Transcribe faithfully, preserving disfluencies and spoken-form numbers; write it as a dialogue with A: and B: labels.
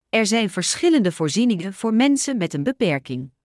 A: Er zijn verschillende voorzieningen voor mensen met een beperking.